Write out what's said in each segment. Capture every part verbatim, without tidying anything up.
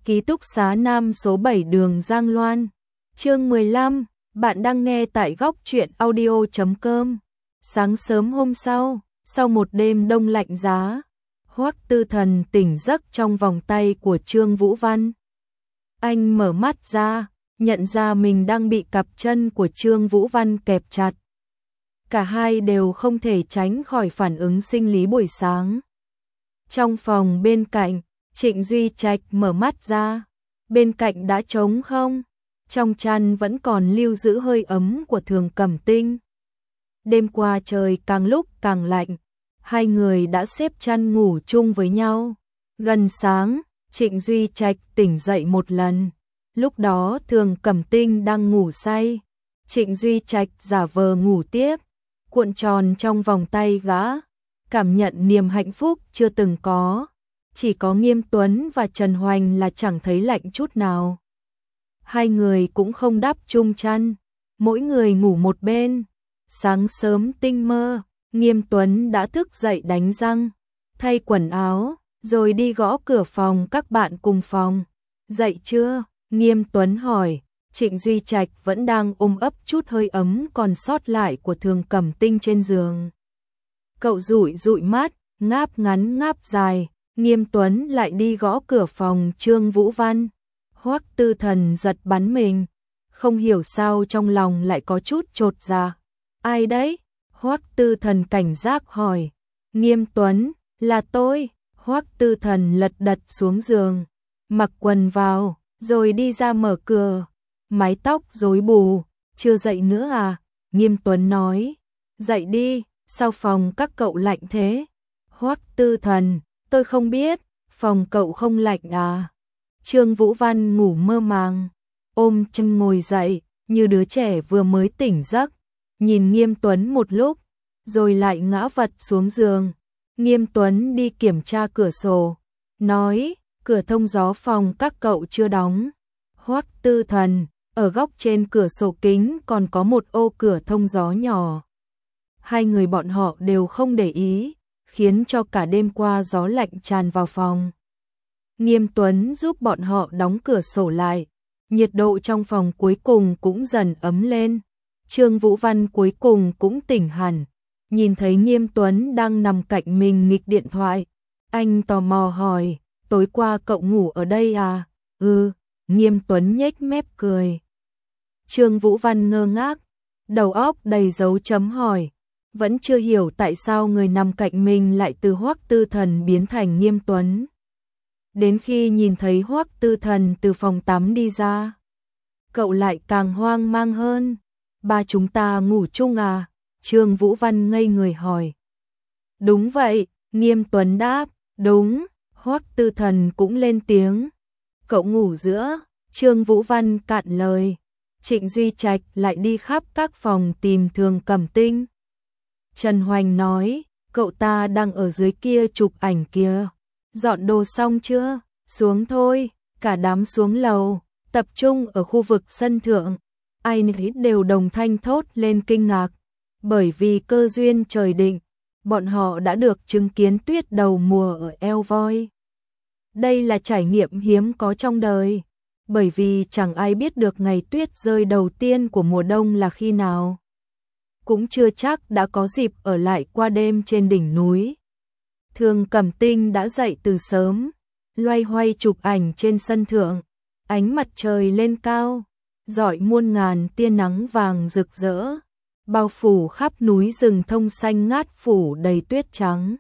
Ký túc xá Nam số bảy đường Giang Loan. Chương mười lăm, bạn đang nghe tại góc truyện audio chấm com. Sáng sớm hôm sau, sau một đêm đông lạnh giá, Hoắc Tư Thần tỉnh giấc trong vòng tay của Trương Vũ Văn. Anh mở mắt ra, nhận ra mình đang bị cặp chân của Trương Vũ Văn kẹp chặt. Cả hai đều không thể tránh khỏi phản ứng sinh lý buổi sáng. Trong phòng bên cạnh, Trịnh Duy Trạch mở mắt ra, bên cạnh đã trống không, trong chăn vẫn còn lưu giữ hơi ấm của Thường Cẩm Tinh. Đêm qua trời càng lúc càng lạnh, hai người đã xếp chăn ngủ chung với nhau. Gần sáng, Trịnh Duy Trạch tỉnh dậy một lần, lúc đó Thường Cẩm Tinh đang ngủ say. Trịnh Duy Trạch giả vờ ngủ tiếp, cuộn tròn trong vòng tay gã, cảm nhận niềm hạnh phúc chưa từng có. Chỉ có Nghiêm Tuấn và Trần Hoành là chẳng thấy lạnh chút nào. Hai người cũng không đắp chung chăn, mỗi người ngủ một bên. Sáng sớm tinh mơ, Nghiêm Tuấn đã thức dậy đánh răng, thay quần áo, rồi đi gõ cửa phòng các bạn cùng phòng. Dậy chưa? Nghiêm Tuấn hỏi. Trịnh Duy Trạch vẫn đang ôm ấp chút hơi ấm còn sót lại của Thường Cẩm Tinh trên giường. Cậu dụi dụi mắt, ngáp ngắn ngáp dài. Nghiêm Tuấn lại đi gõ cửa phòng Trương Vũ Văn. Hoắc Tư Thần giật bắn mình, không hiểu sao trong lòng lại có chút chột dạ. Ai đấy? Hoắc Tư Thần cảnh giác hỏi. Nghiêm Tuấn, là tôi. Hoắc Tư Thần lật đật xuống giường, mặc quần vào, rồi đi ra mở cửa. Mái tóc rối bù, chưa dậy nữa à? Nghiêm Tuấn nói. Dậy đi, sao phòng các cậu lạnh thế? Hoắc Tư Thần, tôi không biết, phòng cậu không lạnh à? Trương Vũ Văn ngủ mơ màng, ôm chân ngồi dậy, như đứa trẻ vừa mới tỉnh giấc, nhìn Nghiêm Tuấn một lúc, rồi lại ngã vật xuống giường. Nghiêm Tuấn đi kiểm tra cửa sổ, nói, cửa thông gió phòng các cậu chưa đóng. Hoắc Tư Thần, ở góc trên cửa sổ kính còn có một ô cửa thông gió nhỏ. Hai người bọn họ đều không để ý, khiến cho cả đêm qua gió lạnh tràn vào phòng. Nghiêm Tuấn giúp bọn họ đóng cửa sổ lại, nhiệt độ trong phòng cuối cùng cũng dần ấm lên. Trương Vũ Văn cuối cùng cũng tỉnh hẳn, nhìn thấy Nghiêm Tuấn đang nằm cạnh mình nghịch điện thoại. Anh tò mò hỏi, tối qua cậu ngủ ở đây à? Ừ, Nghiêm Tuấn nhếch mép cười. Trương Vũ Văn ngơ ngác, đầu óc đầy dấu chấm hỏi. Vẫn chưa hiểu tại sao người nằm cạnh mình lại từ Hoắc Tư Thần biến thành Nghiêm Tuấn. Đến khi nhìn thấy Hoắc Tư Thần từ phòng tắm đi ra, cậu lại càng hoang mang hơn. Ba chúng ta ngủ chung à? Trương Vũ Văn ngây người hỏi. Đúng vậy, Nghiêm Tuấn đáp. Đúng, Hoắc Tư Thần cũng lên tiếng. Cậu ngủ giữa? Trương Vũ Văn cạn lời. Trịnh Duy Trạch lại đi khắp các phòng tìm Thường Cẩm Tinh. Trần Hoành nói, cậu ta đang ở dưới kia chụp ảnh kia. Dọn đồ xong chưa? Xuống thôi. Cả đám xuống lầu, tập trung ở khu vực sân thượng. Ai nấy đều đồng thanh thốt lên kinh ngạc. Bởi vì cơ duyên trời định, bọn họ đã được chứng kiến tuyết đầu mùa ở eo voi. Đây là trải nghiệm hiếm có trong đời, bởi vì chẳng ai biết được ngày tuyết rơi đầu tiên của mùa đông là khi nào. Cũng chưa chắc đã có dịp ở lại qua đêm trên đỉnh núi. Thường Cẩm Tinh đã dậy từ sớm, loay hoay chụp ảnh trên sân thượng. Ánh mặt trời lên cao, rọi muôn ngàn tia nắng vàng rực rỡ, bao phủ khắp núi rừng thông xanh ngát phủ đầy tuyết trắng.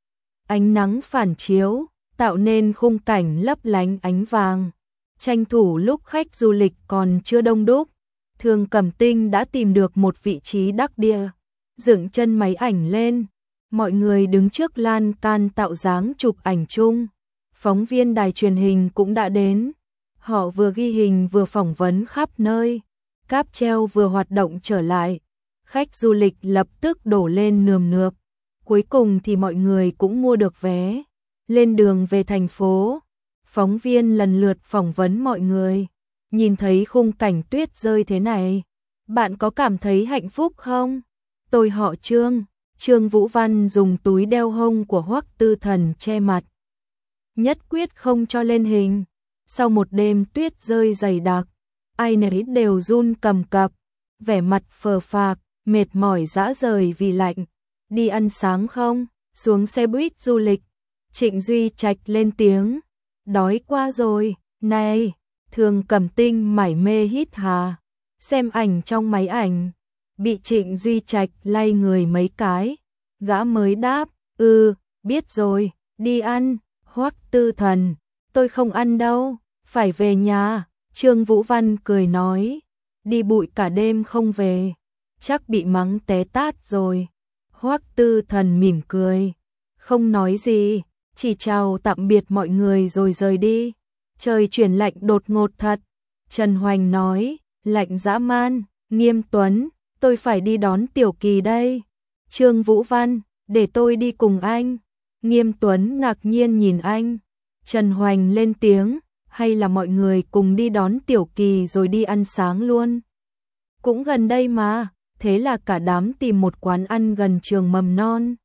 Ánh nắng phản chiếu, tạo nên khung cảnh lấp lánh ánh vàng. Tranh thủ lúc khách du lịch còn chưa đông đúc, Thường Cẩm Tinh đã tìm được một vị trí đắc địa, dựng chân máy ảnh lên. Mọi người đứng trước lan can tạo dáng chụp ảnh chung. Phóng viên đài truyền hình cũng đã đến. Họ vừa ghi hình vừa phỏng vấn khắp nơi. Cáp treo vừa hoạt động trở lại. Khách du lịch lập tức đổ lên nườm nượp. Cuối cùng thì mọi người cũng mua được vé. Lên đường về thành phố, phóng viên lần lượt phỏng vấn mọi người. Nhìn thấy khung cảnh tuyết rơi thế này, bạn có cảm thấy hạnh phúc không? Tôi họ Trương. Trương Vũ Văn dùng túi đeo hông của Hoắc Tư Thần che mặt, nhất quyết không cho lên hình. Sau một đêm tuyết rơi dày đặc, ai nấy đều run cầm cập, vẻ mặt phờ phạc, mệt mỏi rã rời vì lạnh. Đi ăn sáng không? Xuống xe buýt du lịch. Trịnh Duy Trạch lên tiếng. Đói quá rồi, này. Thường Cẩm Tinh mải mê hít hà, xem ảnh trong máy ảnh, bị Trịnh Duy Trạch lay người mấy cái, gã mới đáp, ừ, biết rồi, đi ăn. Hoắc Tư Thần, tôi không ăn đâu, phải về nhà. Trương Vũ Văn cười nói, đi bụi cả đêm không về, chắc bị mắng té tát rồi. Hoắc Tư Thần mỉm cười, không nói gì, chỉ chào tạm biệt mọi người rồi rời đi. Trời chuyển lạnh đột ngột thật. Trần Hoành nói, lạnh dã man. Nghiêm Tuấn, tôi phải đi đón Tiểu Kỳ đây. Trương Vũ Văn, để tôi đi cùng anh. Nghiêm Tuấn ngạc nhiên nhìn anh. Trần Hoành lên tiếng, hay là mọi người cùng đi đón Tiểu Kỳ rồi đi ăn sáng luôn. Cũng gần đây mà, thế là cả đám tìm một quán ăn gần trường mầm non.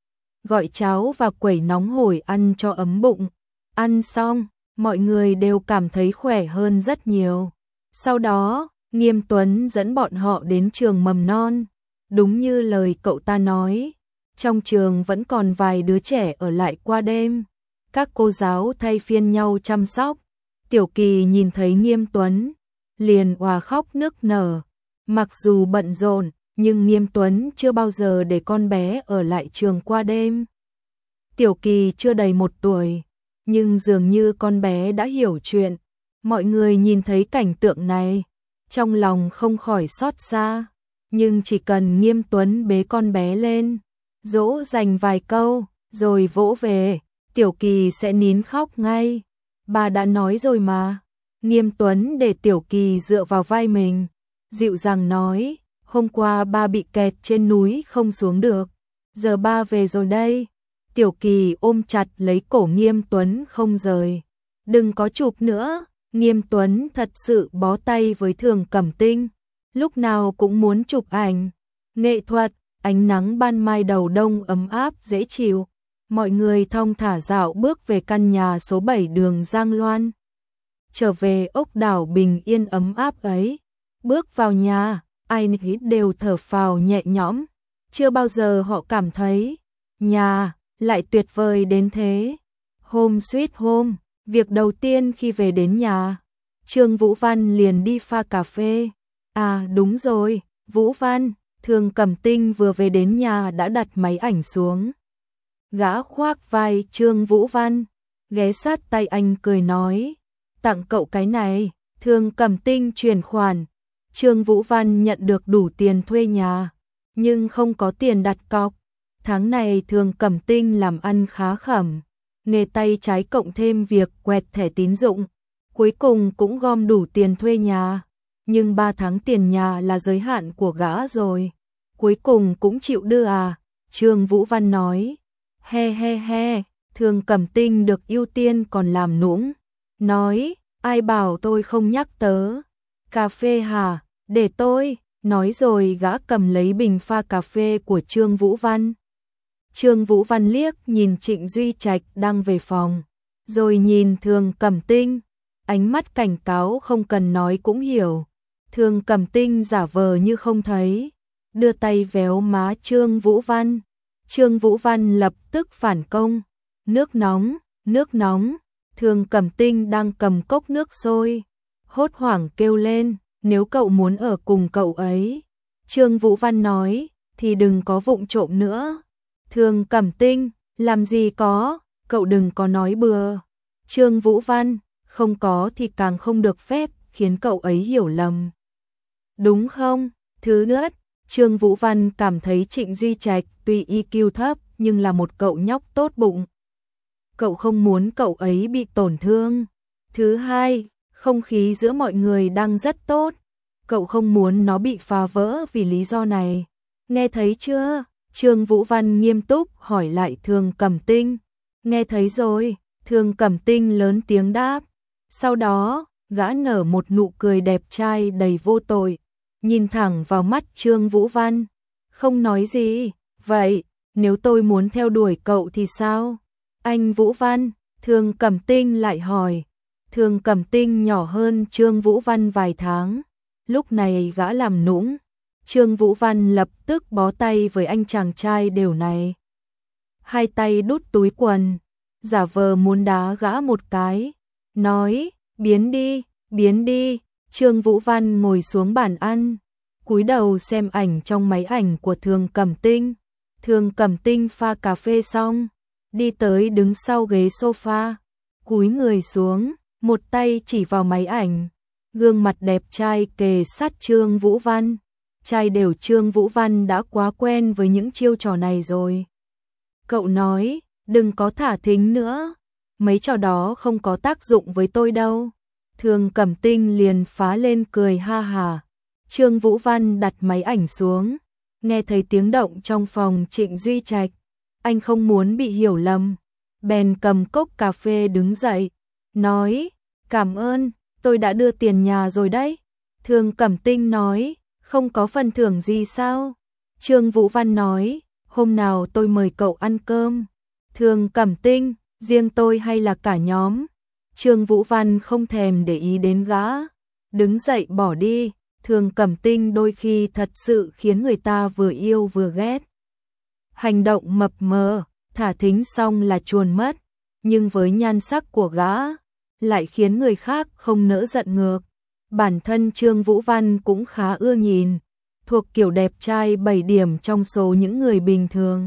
Gọi cháo và quẩy nóng hổi ăn cho ấm bụng. Ăn xong, mọi người đều cảm thấy khỏe hơn rất nhiều. Sau đó, Nghiêm Tuấn dẫn bọn họ đến trường mầm non. Đúng như lời cậu ta nói, trong trường vẫn còn vài đứa trẻ ở lại qua đêm. Các cô giáo thay phiên nhau chăm sóc. Tiểu Kỳ nhìn thấy Nghiêm Tuấn, liền òa khóc nức nở. Mặc dù bận rộn, nhưng Nghiêm Tuấn chưa bao giờ để con bé ở lại trường qua đêm. Tiểu Kỳ chưa đầy một tuổi, nhưng dường như con bé đã hiểu chuyện. Mọi người nhìn thấy cảnh tượng này, trong lòng không khỏi xót xa. Nhưng chỉ cần Nghiêm Tuấn bế con bé lên, dỗ dành vài câu, rồi vỗ về, Tiểu Kỳ sẽ nín khóc ngay. Bà đã nói rồi mà. Nghiêm Tuấn để Tiểu Kỳ dựa vào vai mình, dịu dàng nói, hôm qua ba bị kẹt trên núi không xuống được, giờ ba về rồi đây. Tiểu Kỳ ôm chặt lấy cổ Nghiêm Tuấn không rời. Đừng có chụp nữa. Nghiêm Tuấn thật sự bó tay với Thường Cẩm Tinh, lúc nào cũng muốn chụp ảnh. Nghệ thuật, ánh nắng ban mai đầu đông ấm áp dễ chịu. Mọi người thong thả dạo bước về căn nhà số bảy đường Giang Loan. Trở về ốc đảo bình yên ấm áp ấy. Bước vào nhà, ai nấy đều thở phào nhẹ nhõm. Chưa bao giờ họ cảm thấy nhà lại tuyệt vời đến thế. Home sweet home, việc đầu tiên khi về đến nhà, Trương Vũ Văn liền đi pha cà phê. À đúng rồi, Vũ Văn, Thường Cẩm Tinh vừa về đến nhà đã đặt máy ảnh xuống. Gã khoác vai Trương Vũ Văn, ghé sát tay anh cười nói, tặng cậu cái này. Thường Cẩm Tinh chuyển khoản. Trương Vũ Văn nhận được đủ tiền thuê nhà, nhưng không có tiền đặt cọc. Tháng này Thường Cẩm Tinh làm ăn khá khẩm, nghề tay trái cộng thêm việc quẹt thẻ tín dụng, cuối cùng cũng gom đủ tiền thuê nhà. Nhưng ba tháng tiền nhà là giới hạn của gã rồi, cuối cùng cũng chịu đưa à? Trương Vũ Văn nói. He he he, Thường Cẩm Tinh được ưu tiên còn làm nũng. Nói, ai bảo tôi không nhắc tớ. Cà phê hả? Để tôi. Nói rồi gã cầm lấy bình pha cà phê của Trương Vũ Văn. Trương Vũ Văn liếc nhìn Trịnh Duy Trạch đang về phòng, rồi nhìn Thường Cẩm Tinh, ánh mắt cảnh cáo không cần nói cũng hiểu. Thường Cẩm Tinh giả vờ như không thấy, đưa tay véo má Trương Vũ Văn. Trương Vũ Văn lập tức phản công. Nước nóng, nước nóng. Thường Cẩm Tinh đang cầm cốc nước sôi, hốt hoảng kêu lên, nếu cậu muốn ở cùng cậu ấy, Trương Vũ Văn nói, thì đừng có vụng trộm nữa. Thường Cẩm Tinh, làm gì có, cậu đừng có nói bừa. Trương Vũ Văn, không có thì càng không được phép, khiến cậu ấy hiểu lầm. Đúng không? Thứ nữa, Trương Vũ Văn cảm thấy Trịnh Duy Trạch tuy i kiu thấp nhưng là một cậu nhóc tốt bụng. Cậu không muốn cậu ấy bị tổn thương. Thứ hai, không khí giữa mọi người đang rất tốt. Cậu không muốn nó bị phá vỡ vì lý do này. Nghe thấy chưa? Trương Vũ Văn nghiêm túc hỏi lại Thường Cẩm Tinh. Nghe thấy rồi, Thường Cẩm Tinh lớn tiếng đáp. Sau đó, gã nở một nụ cười đẹp trai đầy vô tội, nhìn thẳng vào mắt Trương Vũ Văn. Không nói gì, vậy, nếu tôi muốn theo đuổi cậu thì sao? Anh Vũ Văn, Thường Cẩm Tinh lại hỏi. Thường Cẩm Tinh nhỏ hơn Trương Vũ Văn vài tháng, lúc này gã làm nũng. Trương Vũ Văn lập tức bó tay với anh chàng trai đều này. Hai tay đút túi quần, giả vờ muốn đá gã một cái, nói, biến đi, biến đi. Trương Vũ Văn ngồi xuống bàn ăn, cúi đầu xem ảnh trong máy ảnh của Thường Cẩm Tinh. Thường Cẩm Tinh pha cà phê xong, đi tới đứng sau ghế sofa, cúi người xuống, một tay chỉ vào máy ảnh, gương mặt đẹp trai kề sát Trương Vũ Văn. Trai đều Trương Vũ Văn đã quá quen với những chiêu trò này rồi. Cậu nói, đừng có thả thính nữa, mấy trò đó không có tác dụng với tôi đâu. Thường Cẩm Tinh liền phá lên cười ha hà. Trương Vũ Văn đặt máy ảnh xuống, nghe thấy tiếng động trong phòng Trịnh Duy Trạch. Anh không muốn bị hiểu lầm, bèn cầm cốc cà phê đứng dậy, nói, cảm ơn, tôi đã đưa tiền nhà rồi đấy. Thường Cẩm Tinh nói, không có phần thưởng gì sao? Trương Vũ Văn nói, hôm nào tôi mời cậu ăn cơm. Thường Cẩm Tinh, riêng tôi hay là cả nhóm? Trương Vũ Văn không thèm để ý đến gã, đứng dậy bỏ đi. Thường Cẩm Tinh đôi khi thật sự khiến người ta vừa yêu vừa ghét. Hành động mập mờ, thả thính xong là chuồn mất, nhưng với nhan sắc của gã, lại khiến người khác không nỡ giận ngược. Bản thân Trương Vũ Văn cũng khá ưa nhìn, thuộc kiểu đẹp trai bảy điểm trong số những người bình thường.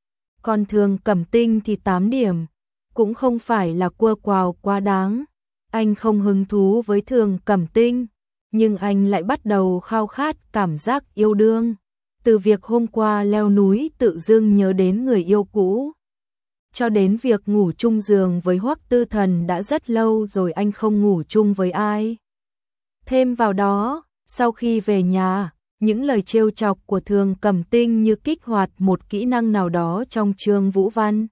Còn Thường Cẩm Tinh thì tám điểm, cũng không phải là quơ quào quá đáng. Anh không hứng thú với Thường Cẩm Tinh, nhưng anh lại bắt đầu khao khát cảm giác yêu đương. Từ việc hôm qua leo núi tự dưng nhớ đến người yêu cũ, cho đến việc ngủ chung giường với Hoắc Tư Thần đã rất lâu rồi anh không ngủ chung với ai. Thêm vào đó, sau khi về nhà, những lời trêu chọc của Thường Cẩm Tinh như kích hoạt một kỹ năng nào đó trong Trương Vũ Văn.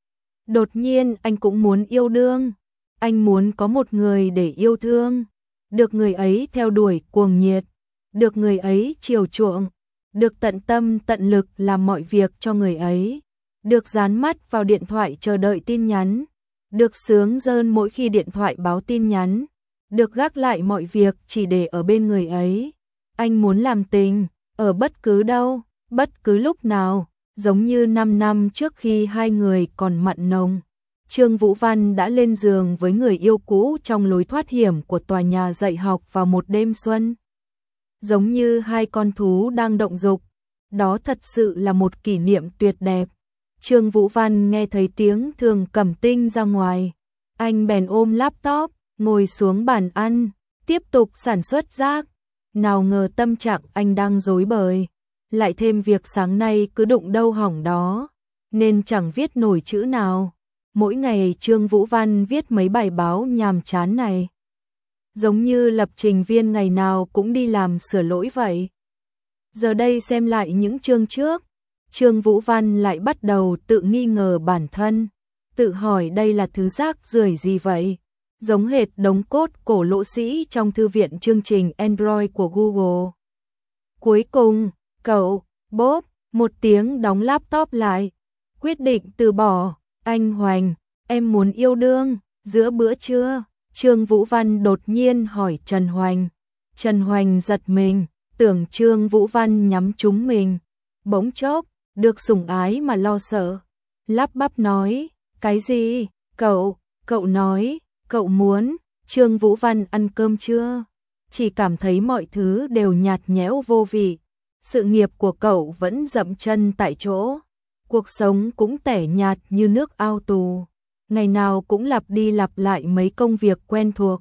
Đột nhiên anh cũng muốn yêu đương, anh muốn có một người để yêu thương, được người ấy theo đuổi cuồng nhiệt, được người ấy chiều chuộng, được tận tâm tận lực làm mọi việc cho người ấy, được dán mắt vào điện thoại chờ đợi tin nhắn, được sướng rơn mỗi khi điện thoại báo tin nhắn, được gác lại mọi việc chỉ để ở bên người ấy. Anh muốn làm tình, ở bất cứ đâu, bất cứ lúc nào, giống như năm năm trước khi hai người còn mặn nồng. Trương Vũ Văn đã lên giường với người yêu cũ trong lối thoát hiểm của tòa nhà dạy học vào một đêm xuân. Giống như hai con thú đang động dục, đó thật sự là một kỷ niệm tuyệt đẹp. Trương Vũ Văn nghe thấy tiếng Thường Cẩm Tinh ra ngoài, anh bèn ôm laptop, ngồi xuống bàn ăn, tiếp tục sản xuất rác. Nào ngờ tâm trạng anh đang rối bời, lại thêm việc sáng nay cứ đụng đâu hỏng đó, nên chẳng viết nổi chữ nào. Mỗi ngày Trương Vũ Văn viết mấy bài báo nhàm chán này, giống như lập trình viên ngày nào cũng đi làm sửa lỗi vậy. Giờ đây xem lại những chương trước, Trương Vũ Văn lại bắt đầu tự nghi ngờ bản thân, tự hỏi đây là thứ rác rưởi gì vậy, giống hệt đống cốt cổ lỗ sĩ trong thư viện chương trình Android của Google. Cuối cùng, cậu, bốp, một tiếng đóng laptop lại, quyết định từ bỏ. Anh Hoành, em muốn yêu đương, giữa bữa trưa, Trương Vũ Văn đột nhiên hỏi Trần Hoành. Trần Hoành giật mình, tưởng Trương Vũ Văn nhắm trúng mình, bỗng chốc, được sủng ái mà lo sợ. Lắp bắp nói, cái gì, cậu, cậu nói, cậu muốn, Trương Vũ Văn ăn cơm chưa? Chỉ cảm thấy mọi thứ đều nhạt nhẽo vô vị, sự nghiệp của cậu vẫn dậm chân tại chỗ. Cuộc sống cũng tẻ nhạt như nước ao tù, ngày nào cũng lặp đi lặp lại mấy công việc quen thuộc.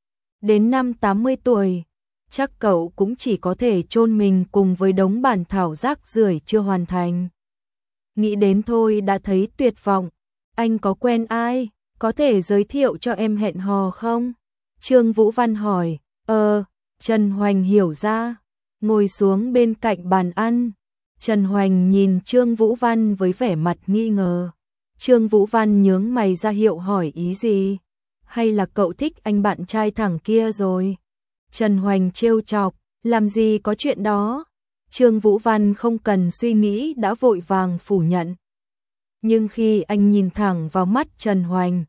Đến năm tám mươi tuổi, chắc cậu cũng chỉ có thể chôn mình cùng với đống bản thảo rác rưởi chưa hoàn thành. Nghĩ đến thôi đã thấy tuyệt vọng. Anh có quen ai, có thể giới thiệu cho em hẹn hò không? Trương Vũ Văn hỏi. Ờ, Trần Hoành hiểu ra, ngồi xuống bên cạnh bàn ăn. Trần Hoành nhìn Trương Vũ Văn với vẻ mặt nghi ngờ. Trương Vũ Văn nhướng mày ra hiệu hỏi ý gì? Hay là cậu thích anh bạn trai thẳng kia rồi? Trần Hoành trêu chọc, làm gì có chuyện đó? Trương Vũ Văn không cần suy nghĩ đã vội vàng phủ nhận. Nhưng khi anh nhìn thẳng vào mắt Trần Hoành,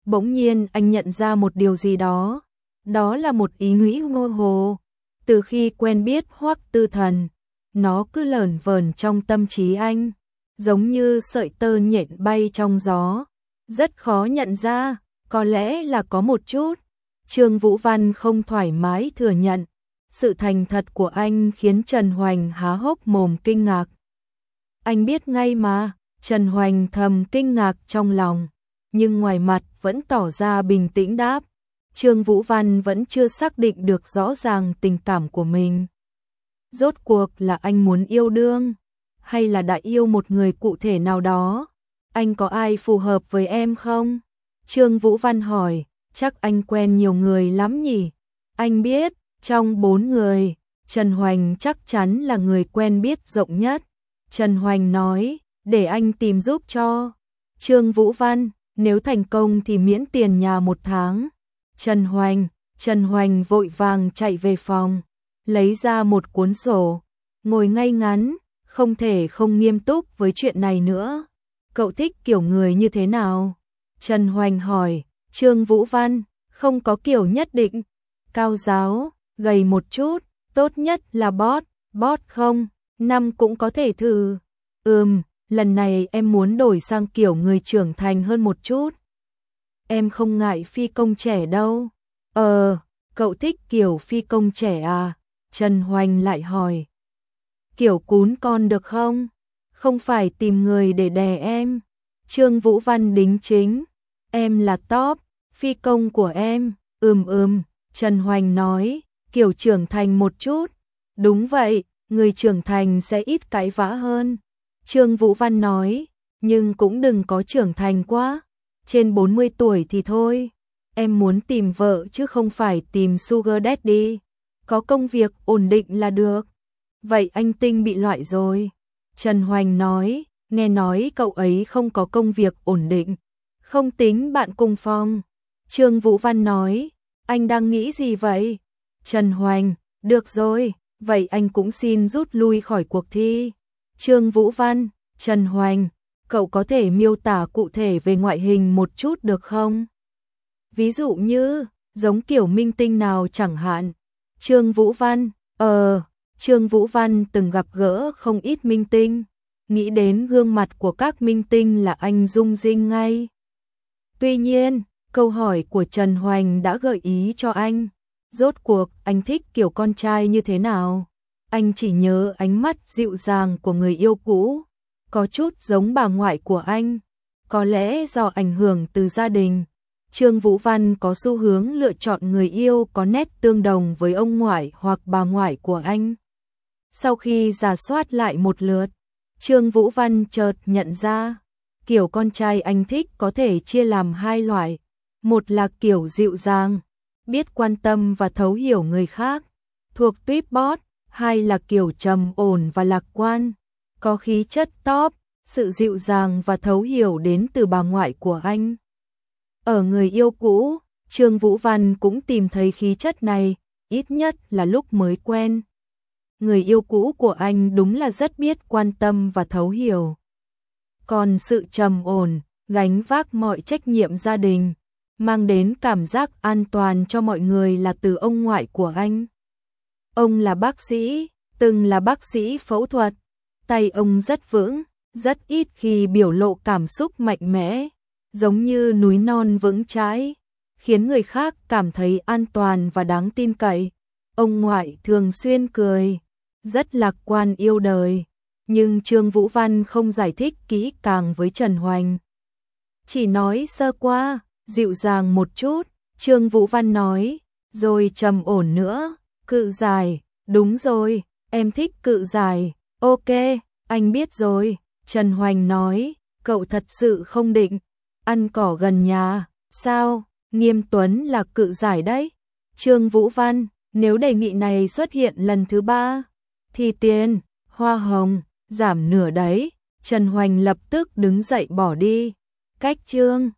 Bỗng nhiên anh nhận ra một điều gì đó. Đó là một ý nghĩ mơ hồ. Từ khi quen biết Hoắc Tư Thần, nó cứ lởn vởn trong tâm trí anh, giống như sợi tơ nhện bay trong gió. Rất khó nhận ra, có lẽ là có một chút. Trương Vũ Văn không thoải mái thừa nhận. Sự thành thật của anh khiến Trần Hoành há hốc mồm kinh ngạc. Anh biết ngay mà, Trần Hoành thầm kinh ngạc trong lòng, nhưng ngoài mặt vẫn tỏ ra bình tĩnh đáp. Trương Vũ Văn vẫn chưa xác định được rõ ràng tình cảm của mình. Rốt cuộc là anh muốn yêu đương, hay là đã yêu một người cụ thể nào đó? Anh có ai phù hợp với em không? Trương Vũ Văn hỏi, chắc anh quen nhiều người lắm nhỉ? Anh biết, trong bốn người, Trần Hoành chắc chắn là người quen biết rộng nhất. Trần Hoành nói, để anh tìm giúp cho. Trương Vũ Văn, nếu thành công thì miễn tiền nhà một tháng. Trần Hoành, Trần Hoành vội vàng chạy về phòng, lấy ra một cuốn sổ, ngồi ngay ngắn, không thể không nghiêm túc với chuyện này nữa. Cậu thích kiểu người như thế nào? Trần Hoành hỏi. Trương Vũ Văn, không có kiểu nhất định. Cao giáo, gầy một chút, tốt nhất là bót, bót không, năm cũng có thể thử. Ừm, lần này em muốn đổi sang kiểu người trưởng thành hơn một chút. Em không ngại phi công trẻ đâu. Ờ, cậu thích kiểu phi công trẻ à? Trần Hoành lại hỏi. Kiểu cún con được không? Không phải tìm người để đè em. Trương Vũ Văn đính chính. Em là top, phi công của em. Ừm ừm, Trần Hoành nói, kiểu trưởng thành một chút. Đúng vậy, người trưởng thành sẽ ít cãi vã hơn. Trương Vũ Văn nói, nhưng cũng đừng có trưởng thành quá. Trên bốn mươi tuổi thì thôi. Em muốn tìm vợ chứ không phải tìm sugar daddy. Có công việc ổn định là được. Vậy anh Tinh bị loại rồi. Trần Hoành nói, nghe nói cậu ấy không có công việc ổn định. Không tính bạn cùng phòng. Trương Vũ Văn nói, anh đang nghĩ gì vậy? Trần Hoành, được rồi, vậy anh cũng xin rút lui khỏi cuộc thi. Trương Vũ Văn, Trần Hoành, cậu có thể miêu tả cụ thể về ngoại hình một chút được không? Ví dụ như, giống kiểu minh tinh nào chẳng hạn. Trương Vũ Văn, ờ, Trương Vũ Văn từng gặp gỡ không ít minh tinh. Nghĩ đến gương mặt của các minh tinh là anh rung rinh ngay. Tuy nhiên, câu hỏi của Trần Hoành đã gợi ý cho anh. Rốt cuộc anh thích kiểu con trai như thế nào? Anh chỉ nhớ ánh mắt dịu dàng của người yêu cũ, có chút giống bà ngoại của anh. Có lẽ do ảnh hưởng từ gia đình, Trương Vũ Văn có xu hướng lựa chọn người yêu có nét tương đồng với ông ngoại hoặc bà ngoại của anh. Sau khi rà soát lại một lượt, Trương Vũ Văn chợt nhận ra, kiểu con trai anh thích có thể chia làm hai loại. Một là kiểu dịu dàng, biết quan tâm và thấu hiểu người khác, thuộc tuýp bót. Hai là kiểu trầm ổn và lạc quan, có khí chất top. Sự dịu dàng và thấu hiểu đến từ bà ngoại của anh. Ở người yêu cũ, Trương Vũ Văn cũng tìm thấy khí chất này, ít nhất là lúc mới quen. Người yêu cũ của anh đúng là rất biết quan tâm và thấu hiểu. Còn sự trầm ổn, gánh vác mọi trách nhiệm gia đình, mang đến cảm giác an toàn cho mọi người là từ ông ngoại của anh. Ông là bác sĩ, từng là bác sĩ phẫu thuật, tay ông rất vững, rất ít khi biểu lộ cảm xúc mạnh mẽ, giống như núi non vững chãi, khiến người khác cảm thấy an toàn và đáng tin cậy. Ông ngoại thường xuyên cười, rất lạc quan yêu đời, nhưng Trương Vũ Văn không giải thích kỹ càng với Trần Hoành. Chỉ nói sơ qua, dịu dàng một chút, Trương Vũ Văn nói, rồi trầm ổn nữa, cự dài, đúng rồi, em thích cự dài, ok, anh biết rồi. Trần Hoành nói, cậu thật sự không định ăn cỏ gần nhà, sao? Nghiêm Tuấn là cự giải đấy. Trương Vũ Văn, nếu đề nghị này xuất hiện lần thứ ba, thì tiền, hoa hồng, giảm nửa đấy. Trần Hoành lập tức đứng dậy bỏ đi. Cách Trương